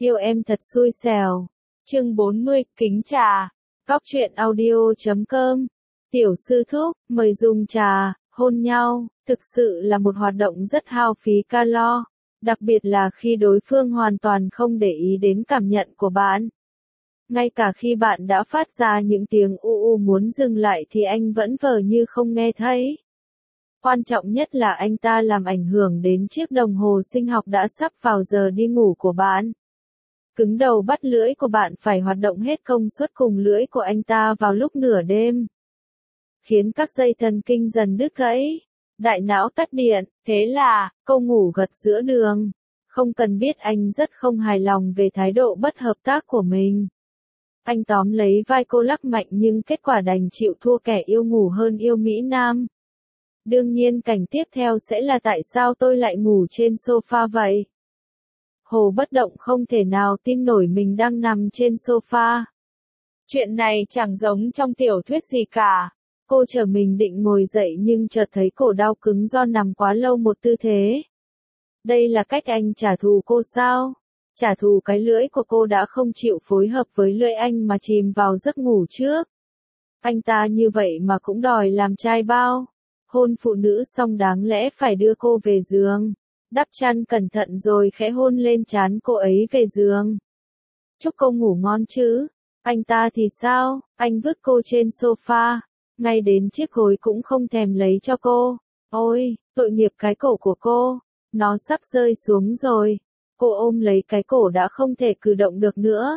Yêu em thật xui xẻo. Chương 40, kính trà. Góc truyện audio.com. Tiểu sư thúc, mời dùng trà, hôn nhau, thực sự là một hoạt động rất hao phí calo, đặc biệt là khi đối phương hoàn toàn không để ý đến cảm nhận của bạn. Ngay cả khi bạn đã phát ra những tiếng u muốn dừng lại thì anh vẫn vờ như không nghe thấy. Quan trọng nhất là anh ta làm ảnh hưởng đến chiếc đồng hồ sinh học đã sắp vào giờ đi ngủ của bạn. Cứng đầu bắt lưỡi của bạn phải hoạt động hết công suất cùng lưỡi của anh ta vào lúc nửa đêm, khiến các dây thần kinh dần đứt gãy, đại não tắt điện, thế là, cô ngủ gật giữa đường. Không cần biết anh rất không hài lòng về thái độ bất hợp tác của mình. Anh tóm lấy vai cô lắc mạnh nhưng kết quả đành chịu thua kẻ yêu ngủ hơn yêu Mỹ Nam. Đương nhiên cảnh tiếp theo sẽ là tại sao tôi lại ngủ trên sofa vậy? Hồ bất động không thể nào tin nổi mình đang nằm trên sofa. Chuyện này chẳng giống trong tiểu thuyết gì cả. Cô chờ mình định ngồi dậy nhưng chợt thấy cổ đau cứng do nằm quá lâu một tư thế. Đây là cách anh trả thù cô sao? Trả thù cái lưỡi của cô đã không chịu phối hợp với lưỡi anh mà chìm vào giấc ngủ trước. Anh ta như vậy mà cũng đòi làm trai bao. Hôn phụ nữ xong đáng lẽ phải đưa cô về giường. Đắp chăn cẩn thận rồi khẽ hôn lên trán cô ấy về giường. Chúc cô ngủ ngon chứ. Anh ta thì sao? Anh vứt cô trên sofa. Ngay đến chiếc gối cũng không thèm lấy cho cô. Ôi, tội nghiệp cái cổ của cô. Nó sắp rơi xuống rồi. Cô ôm lấy cái cổ đã không thể cử động được nữa.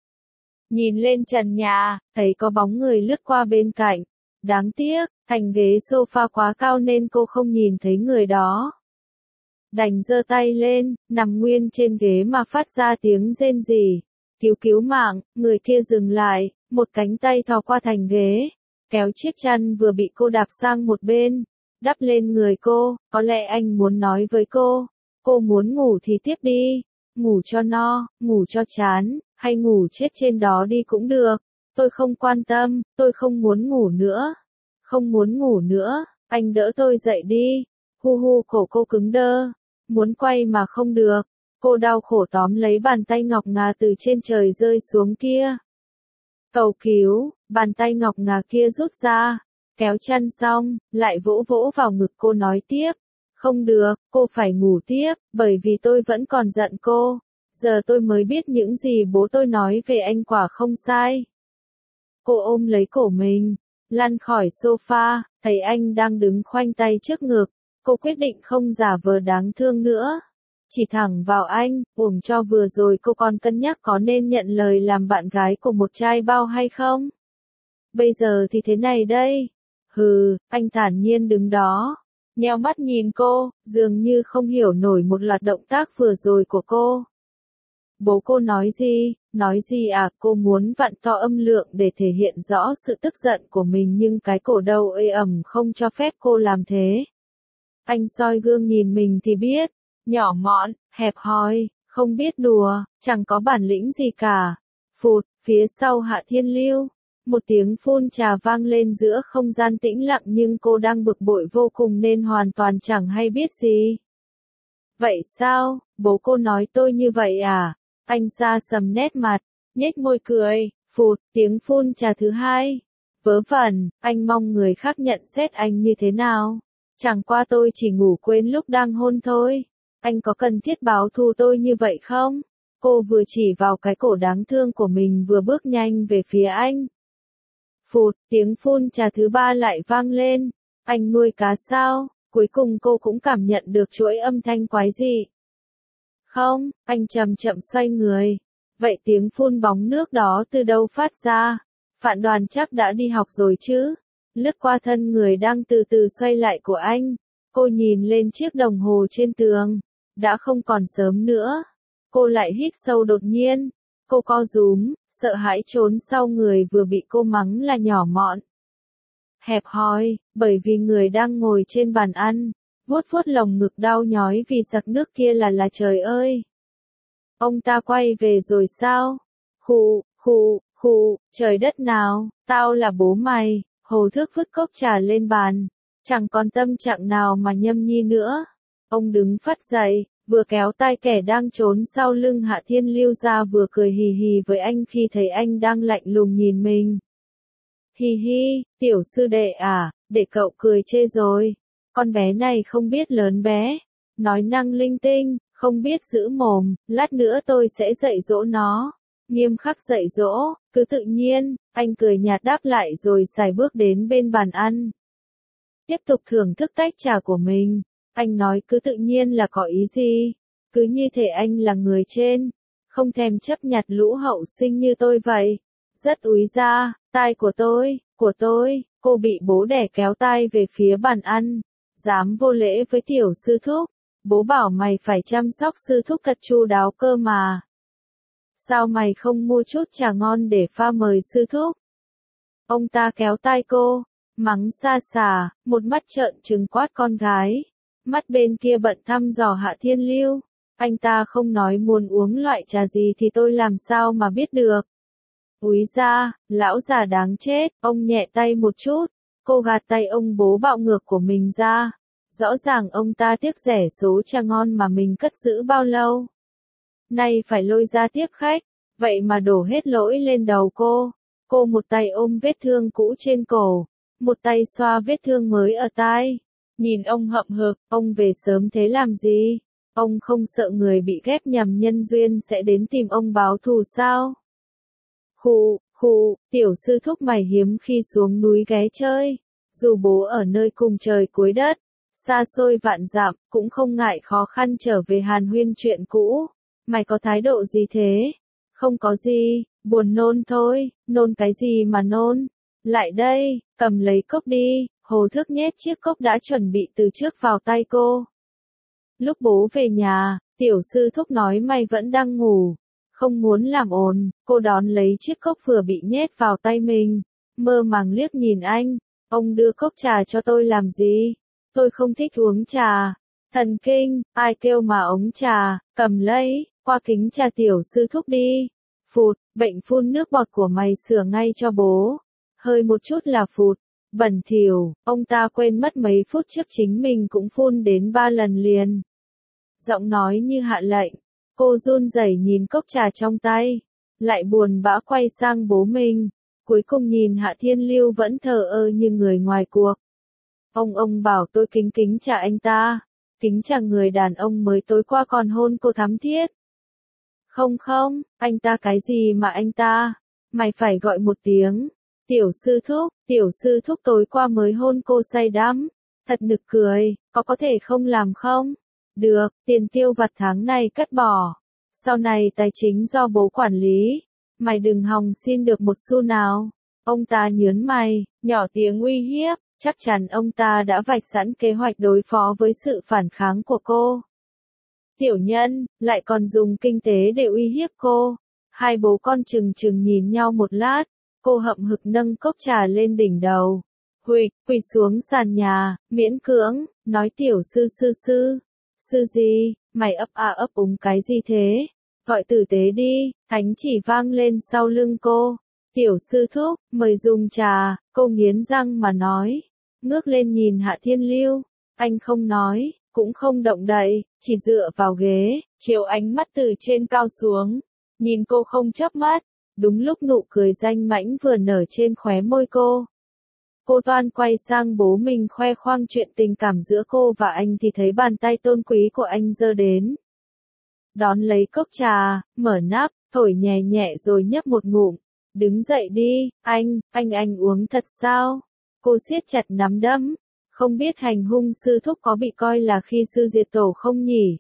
Nhìn lên trần nhà, thấy có bóng người lướt qua bên cạnh. Đáng tiếc, thành ghế sofa quá cao nên cô không nhìn thấy người đó. Đành giơ tay lên, nằm nguyên trên ghế mà phát ra tiếng rên rỉ. Cứu mạng, người kia dừng lại, một cánh tay thò qua thành ghế, kéo chiếc chăn vừa bị cô đạp sang một bên, đắp lên người cô. Có lẽ anh muốn nói với cô muốn ngủ thì tiếp đi, ngủ cho no, ngủ cho chán, hay ngủ chết trên đó đi cũng được. Tôi không quan tâm, tôi không muốn ngủ nữa. Không muốn ngủ nữa, anh đỡ tôi dậy đi. Cổ cô cứng đơ, muốn quay mà không được. Cô đau khổ tóm lấy bàn tay ngọc ngà từ trên trời rơi xuống kia. Cầu cứu, bàn tay ngọc ngà kia rút ra, kéo chăn xong, lại vỗ vỗ vào ngực cô nói tiếp. Không được, cô phải ngủ tiếp, bởi vì tôi vẫn còn giận cô. Giờ tôi mới biết những gì bố tôi nói về anh quả không sai. Cô ôm lấy cổ mình, lăn khỏi sofa, thấy anh đang đứng khoanh tay trước ngực. Cô quyết định không giả vờ đáng thương nữa. Chỉ thẳng vào anh, uổng cho vừa rồi cô còn cân nhắc có nên nhận lời làm bạn gái của một trai bao hay không. Bây giờ thì thế này đây. Hừ, anh thản nhiên đứng đó, nheo mắt nhìn cô, dường như không hiểu nổi một loạt động tác vừa rồi của cô. Bố cô nói gì à? Cô muốn vặn to âm lượng để thể hiện rõ sự tức giận của mình nhưng cái cổ đầu ê ẩm không cho phép cô làm thế. Anh soi gương nhìn mình thì biết, nhỏ mọn, hẹp hòi, không biết đùa, chẳng có bản lĩnh gì cả. Phụt, phía sau Hạ Thiên Lưu, một tiếng phun trà vang lên giữa không gian tĩnh lặng nhưng cô đang bực bội vô cùng nên hoàn toàn chẳng hay biết gì. Vậy sao, bố cô nói tôi như vậy à? Anh xa sầm nét mặt, nhếch môi cười. Phụt, tiếng phun trà thứ hai. Vớ vẩn, anh mong người khác nhận xét anh như thế nào? Chẳng qua tôi chỉ ngủ quên lúc đang hôn thôi. Anh có cần thiết báo thù tôi như vậy không? Cô vừa chỉ vào cái cổ đáng thương của mình vừa bước nhanh về phía anh. Phụt, tiếng phun trà thứ ba lại vang lên. Anh nuôi cá sao? Cuối cùng cô cũng cảm nhận được chuỗi âm thanh quái dị. Không, anh chậm chậm xoay người. Vậy tiếng phun bóng nước đó từ đâu phát ra? Phạn Đoàn chắc đã đi học rồi chứ? Lướt qua thân người đang từ từ xoay lại của anh. Cô nhìn lên chiếc đồng hồ trên tường. Đã không còn sớm nữa. Cô lại hít sâu đột nhiên. Cô co rúm, sợ hãi trốn sau người vừa bị cô mắng là nhỏ mọn. Hẹp hòi, bởi vì người đang ngồi trên bàn ăn, vuốt vuốt lồng ngực đau nhói vì giặc nước kia là trời ơi. Ông ta quay về rồi sao? Khụ, trời đất nào, tao là bố mày. Hồ Thước vứt cốc trà lên bàn, chẳng còn tâm trạng nào mà nhâm nhi nữa. Ông đứng phắt dậy, vừa kéo tay kẻ đang trốn sau lưng Hạ Thiên Lưu ra vừa cười hì hì với anh khi thấy anh đang lạnh lùng nhìn mình. Hi hi, tiểu sư đệ à, để cậu cười chê rồi. Con bé này không biết lớn bé, nói năng linh tinh, không biết giữ mồm, lát nữa tôi sẽ dạy dỗ nó. Nghiêm khắc dạy dỗ, cứ tự nhiên, anh cười nhạt đáp lại rồi sải bước đến bên bàn ăn. Tiếp tục thưởng thức tách trà của mình, anh nói cứ tự nhiên là có ý gì? Cứ như thể anh là người trên, không thèm chấp nhặt lũ hậu sinh như tôi vậy. Rất úi ra, tai của tôi, cô bị bố đẻ kéo tai về phía bàn ăn. Dám vô lễ với tiểu sư thúc, bố bảo mày phải chăm sóc sư thúc thật chu đáo cơ mà. Sao mày không mua chút trà ngon để pha mời sư thúc? Ông ta kéo tai cô, mắng xa xả, một mắt trợn trừng quát con gái. Mắt bên kia bận thăm dò Hạ Thiên Lưu. Anh ta không nói muốn uống loại trà gì thì tôi làm sao mà biết được. Úi ra, lão già đáng chết, ông nhẹ tay một chút. Cô gạt tay ông bố bạo ngược của mình ra. Rõ ràng ông ta tiếc rẻ số trà ngon mà mình cất giữ bao lâu. Nay phải lôi ra tiếp khách, vậy mà đổ hết lỗi lên đầu cô. Cô một tay ôm vết thương cũ trên cổ, một tay xoa vết thương mới ở tai. Nhìn ông hậm hực, ông về sớm thế làm gì? Ông không sợ người bị ghép nhầm nhân duyên sẽ đến tìm ông báo thù sao? Khụ, tiểu sư thúc mày hiếm khi xuống núi ghé chơi. Dù bố ở nơi cùng trời cuối đất, xa xôi vạn dặm, cũng không ngại khó khăn trở về hàn huyên chuyện cũ. Mày có thái độ gì thế? Không có gì, buồn nôn thôi, nôn cái gì mà nôn? Lại đây, cầm lấy cốc đi. Hồ Thước nhét chiếc cốc đã chuẩn bị từ trước vào tay cô. Lúc bố về nhà, tiểu sư thúc nói mày vẫn đang ngủ, không muốn làm ồn, cô đón lấy chiếc cốc vừa bị nhét vào tay mình, mơ màng liếc nhìn anh, ông đưa cốc trà cho tôi làm gì? Tôi không thích uống trà. Thần kinh, ai kêu mà ống trà, cầm lấy, qua kính trà tiểu sư thúc đi. Phụt, bệnh phun nước bọt của mày sửa ngay cho bố. Hơi một chút là phụt. Bẩn thỉu, ông ta quên mất mấy phút trước chính mình cũng phun đến 3 lần liền. Giọng nói như hạ lệnh, cô run rẩy nhìn cốc trà trong tay, lại buồn bã quay sang bố mình, cuối cùng nhìn Hạ Thiên Lưu vẫn thờ ơ như người ngoài cuộc. Ông bảo tôi kính kính trà anh ta, kính trà người đàn ông mới tối qua còn hôn cô thắm thiết. Không, anh ta cái gì mà anh ta, mày phải gọi một tiếng. Tiểu sư thúc tối qua mới hôn cô say đắm, thật nực cười, có thể không làm không? Được, tiền tiêu vặt tháng này cất bỏ, sau này tài chính do bố quản lý, mày đừng hòng xin được một xu nào. Ông ta nhớn mày, nhỏ tiếng uy hiếp, chắc chắn ông ta đã vạch sẵn kế hoạch đối phó với sự phản kháng của cô. Tiểu nhân, lại còn dùng kinh tế để uy hiếp cô. Hai bố con chừng nhìn nhau một lát. Cô hậm hực nâng cốc trà lên đỉnh đầu. Quỳ xuống sàn nhà, miễn cưỡng, nói tiểu sư. Sư gì, mày ấp úng cái gì thế? Gọi tử tế đi, thánh chỉ vang lên sau lưng cô. Tiểu sư thúc, mời dùng trà, cô nghiến răng mà nói. Ngước lên nhìn Hạ Thiên Lưu, anh không nói, cũng không động đậy, chỉ dựa vào ghế, chiếu ánh mắt từ trên cao xuống. Nhìn cô không chớp mắt. Đúng lúc nụ cười danh mãnh vừa nở trên khóe môi cô. Cô toan quay sang bố mình khoe khoang chuyện tình cảm giữa cô và anh thì thấy bàn tay tôn quý của anh giơ đến. Đón lấy cốc trà, mở nắp, thổi nhẹ nhẹ rồi nhấp một ngụm. Đứng dậy đi, anh uống thật sao? Cô siết chặt nắm đấm. Không biết hành hung sư thúc có bị coi là khi sư diệt tổ không nhỉ?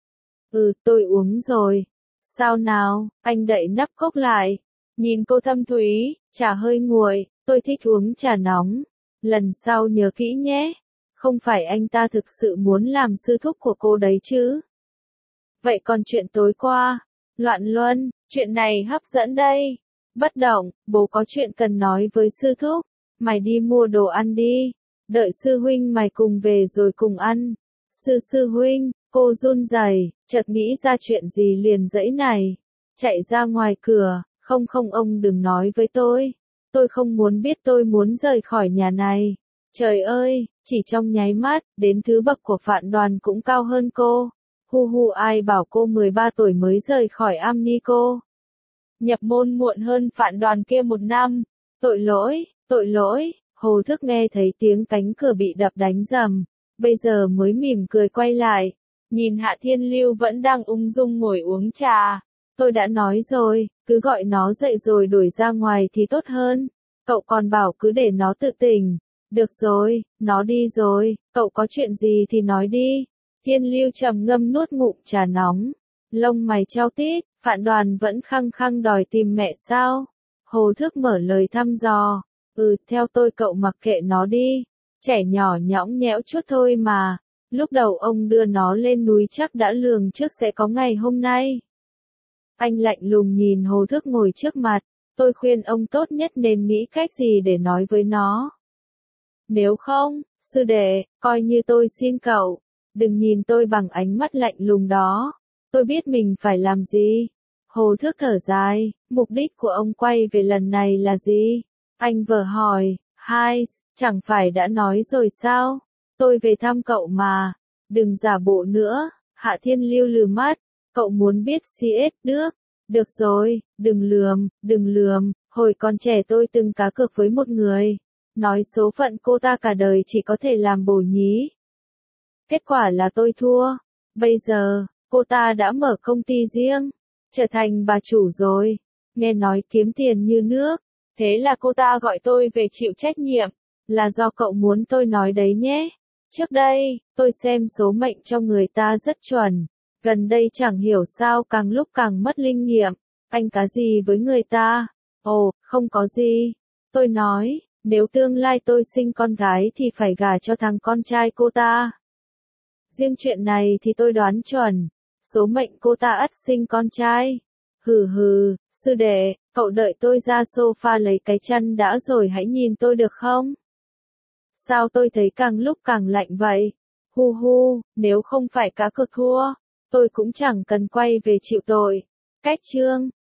Tôi uống rồi. Sao nào, anh đậy nắp cốc lại. Nhìn cô thâm thúy, trà hơi nguội, tôi thích uống trà nóng. Lần sau nhớ kỹ nhé. Không phải anh ta thực sự muốn làm sư thúc của cô đấy chứ. Vậy còn chuyện tối qua, Loạn Luân, chuyện này hấp dẫn đây. Bất động, bố có chuyện cần nói với sư thúc. Mày đi mua đồ ăn đi. Đợi sư huynh mày cùng về rồi cùng ăn. Sư huynh, cô run rẩy, chợt nghĩ ra chuyện gì liền dãy này. Chạy ra ngoài cửa, không ông đừng nói với tôi không muốn biết, tôi muốn rời khỏi nhà này. Trời ơi, chỉ trong nháy mắt, đến thứ bậc của Phạn Đoàn cũng cao hơn cô. Hu hu, ai bảo cô 13 tuổi mới rời khỏi Amnico. Nhập môn muộn hơn phạn đoàn kia 1 năm. Tội lỗi, tội lỗi. Hồ Thức nghe thấy tiếng cánh cửa bị đập đánh rầm, bây giờ mới mỉm cười quay lại, nhìn Hạ Thiên Lưu vẫn đang ung dung ngồi uống trà. Tôi đã nói rồi, cứ gọi nó dậy rồi đuổi ra ngoài thì tốt hơn. Cậu còn bảo cứ để nó tự tỉnh. Được rồi, nó đi rồi, cậu có chuyện gì thì nói đi. Thiên Lưu trầm ngâm nuốt ngụm trà nóng, lông mày chau tít, phạn đoàn vẫn khăng khăng đòi tìm mẹ sao? Hồ Thức mở lời thăm dò. Theo tôi cậu mặc kệ nó đi, trẻ nhỏ nhõng nhẽo chút thôi mà, lúc đầu ông đưa nó lên núi chắc đã lường trước sẽ có ngày hôm nay. Anh lạnh lùng nhìn Hồ Thức ngồi trước mặt, tôi khuyên ông tốt nhất nên nghĩ cách gì để nói với nó. Nếu không, sư đệ, coi như tôi xin cậu, đừng nhìn tôi bằng ánh mắt lạnh lùng đó, tôi biết mình phải làm gì. Hồ Thức thở dài, mục đích của ông quay về lần này là gì? Anh vờ hỏi, chẳng phải đã nói rồi sao? Tôi về thăm cậu mà, đừng giả bộ nữa. Hạ Thiên Lưu lừ mắt, cậu muốn biết CS nước. Được rồi, đừng lườm, hồi còn trẻ tôi từng cá cược với một người. Nói số phận cô ta cả đời chỉ có thể làm bổ nhí. Kết quả là tôi thua. Bây giờ, cô ta đã mở công ty riêng, trở thành bà chủ rồi. Nghe nói kiếm tiền như nước. Thế là cô ta gọi tôi về chịu trách nhiệm, là do cậu muốn tôi nói đấy nhé. Trước đây, tôi xem số mệnh cho người ta rất chuẩn, gần đây chẳng hiểu sao càng lúc càng mất linh nghiệm. Anh cá gì với người ta? Ồ, không có gì. Tôi nói, nếu tương lai tôi sinh con gái thì phải gả cho thằng con trai cô ta. Riêng chuyện này thì tôi đoán chuẩn, số mệnh cô ta ắt sinh con trai. Hừ, sư đệ, cậu đợi tôi ra sofa lấy cái chăn đã rồi hãy nhìn tôi được không? Sao tôi thấy càng lúc càng lạnh vậy? Hu hu, nếu không phải cá cược thua, tôi cũng chẳng cần quay về chịu tội. Cách chương